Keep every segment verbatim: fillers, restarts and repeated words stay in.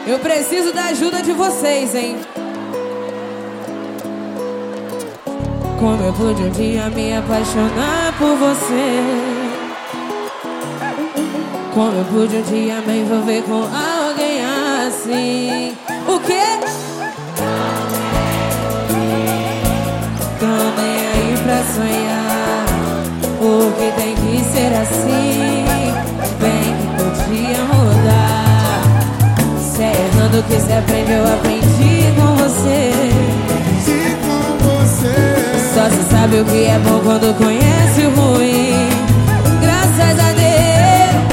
Eu preciso da ajuda de vocês, hein? Como eu pude um dia me apaixonar por você? Como eu pude um dia me envolver com alguém assim? O quê? Tô nem aí pra sonhar, porque tem que ser assim. Bem que podia mudar. Se é errando que se aprende, eu aprendi com você. Aprendi com você. Só se sabe o que é bom quando conhece o ruim. Graças a Deus,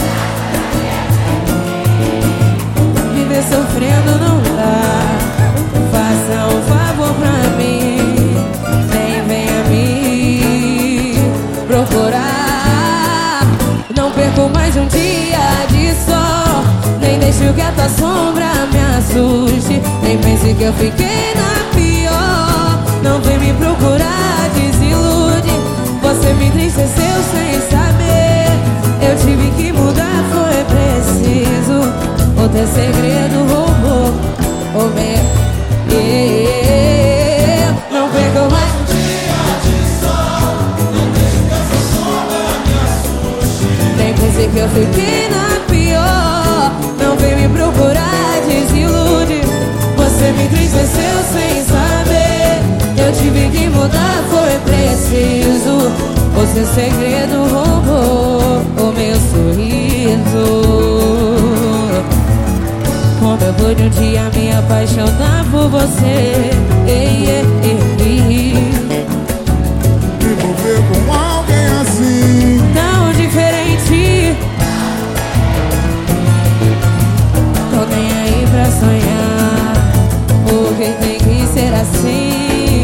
viver sofrendo não dá. Faça um favor pra mim, nem venha me procurar. Não perco mais um dia de sol, nem deixo que a tua sombra me assuste. Nem pense que eu fiquei na pior. Não vem me procurar, desilude. Você me entristeceu sem saber. Eu tive que mudar, foi preciso. O teu segredo roubou o meu. Yeah. Não perco mais um dia de sol, não deixo que essa sombra me assuste. nem pense que eu fiquei na pior. Não vem me procurar, desilude. Você me entristeceu sem saber. Eu tive que mudar, foi preciso. O seu segredo roubou o meu sorriso. Como eu pude um dia me apaixonar por você? Ei, ei, ei, ei. Me envolver com alguém assim. Tão diferente. Tô nem aí pra sonhar, porque tem que ser assim.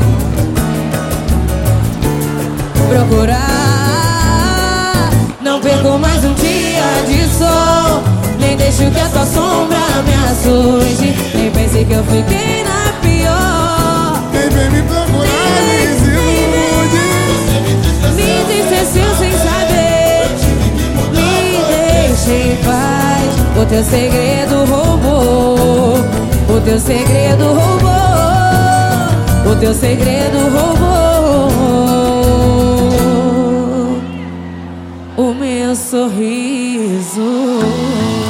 Procurar. Não perco mais um dia de sol, nem deixo que a tua sombra me assuste. Nem pense que eu fiquei na pior. Quem vem me procurar, desilude. Me entristeceu sem saber. Me deixa em paz. O teu segredo roubou. O teu segredo roubou. O teu segredo roubou o meu sorriso.